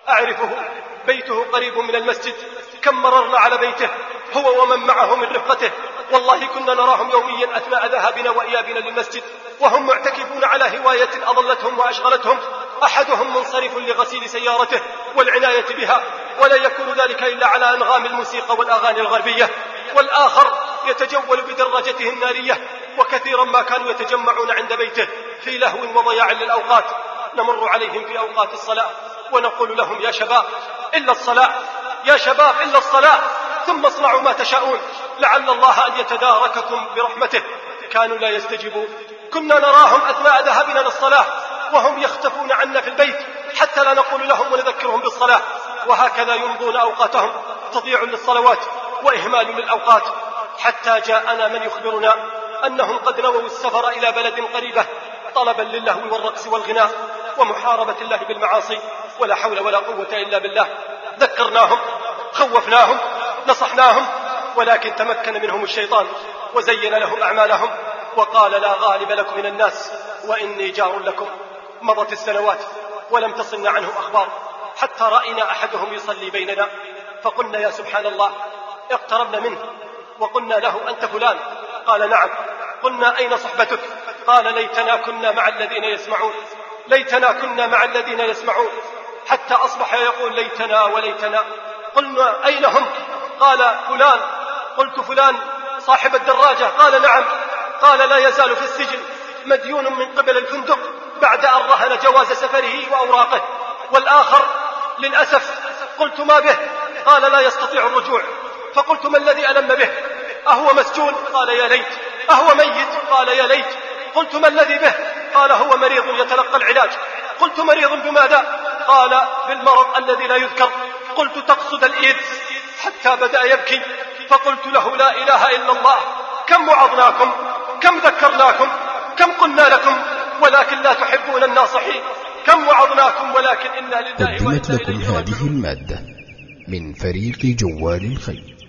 أعرفه، بيته قريب من المسجد، كم مررنا على بيته هو ومن معه من رفقته، والله كنا نراهم يوميا أثناء ذهابنا وإيابنا للمسجد وهم معتكفون على هواية أضلتهم وأشغلتهم. أحدهم منصرف لغسيل سيارته والعناية بها، ولا يكون ذلك إلا على أنغام الموسيقى والأغاني الغربية، والآخر يتجول بدراجته النارية. وكثيرا ما كانوا يتجمعون عند بيته في لهو وضياع للأوقات. نمر عليهم في أوقات الصلاة ونقول لهم: يا شباب إلا الصلاة، يا شباب إلا الصلاة، ثم اصنعوا ما تشاءون لعل الله أن يتدارككم برحمته. كانوا لا يستجيبون. كنا نراهم أثناء ذهابنا للصلاة وهم يختفون عنا في البيت حتى لا نقول لهم ونذكرهم بالصلاة، وهكذا يمضون أوقاتهم، تضيع للصلوات وإهمال للأوقات، حتى جاءنا من يخبرنا أنهم قد نووا السفر إلى بلد قريبة طلبا للهو والرقص والغناء ومحاربة الله بالمعاصي، ولا حول ولا قوة إلا بالله. ذكرناهم، خوفناهم، نصحناهم، ولكن تمكن منهم الشيطان وزين لهم أعمالهم وقال: لا غالب لكم من الناس وإني جار لكم. مضت السنوات ولم تصلنا عنه أخبار، حتى رأينا أحدهم يصلي بيننا فقلنا: يا سبحان الله. اقتربنا منه وقلنا له: أنت فلان؟ قال: نعم. قلنا: أين صحبتك؟ قال: ليتنا كنا مع الذين يسمعون، ليتنا كنا مع الذين يسمعون، حتى أصبح يقول: ليتنا وليتنا. قلنا: أين هم؟ قال: فلان. قلت: فلان صاحب الدراجة؟ قال: نعم. قال: لا يزال في السجن مديون من قبل الفندق بعد أن رهن جواز سفره وأوراقه. والآخر للأسف. قلت: ما به؟ قال: لا يستطيع الرجوع. فقلت: ما الذي ألم به؟ أهو مسجون؟ قال: يا ليت. أهو ميت؟ قال: يا ليت. قلت: ما الذي به؟ قال: هو مريض يتلقى العلاج. قلت: مريض بماذا؟ قال: بالمرض الذي لا يذكر. قلت: تقصد الإيدز؟ حتى بدأ يبكي. فقلت له: لا إله إلا الله، كم وعظناكم، كم ذكرناكم، كم قلنا لكم ولكن لا تحبون الناصحين، كم وعظناكم ولكن إنا لله وإنا إليه راجعون. قدمت لكم هذه المادة من فريق جوال الخير.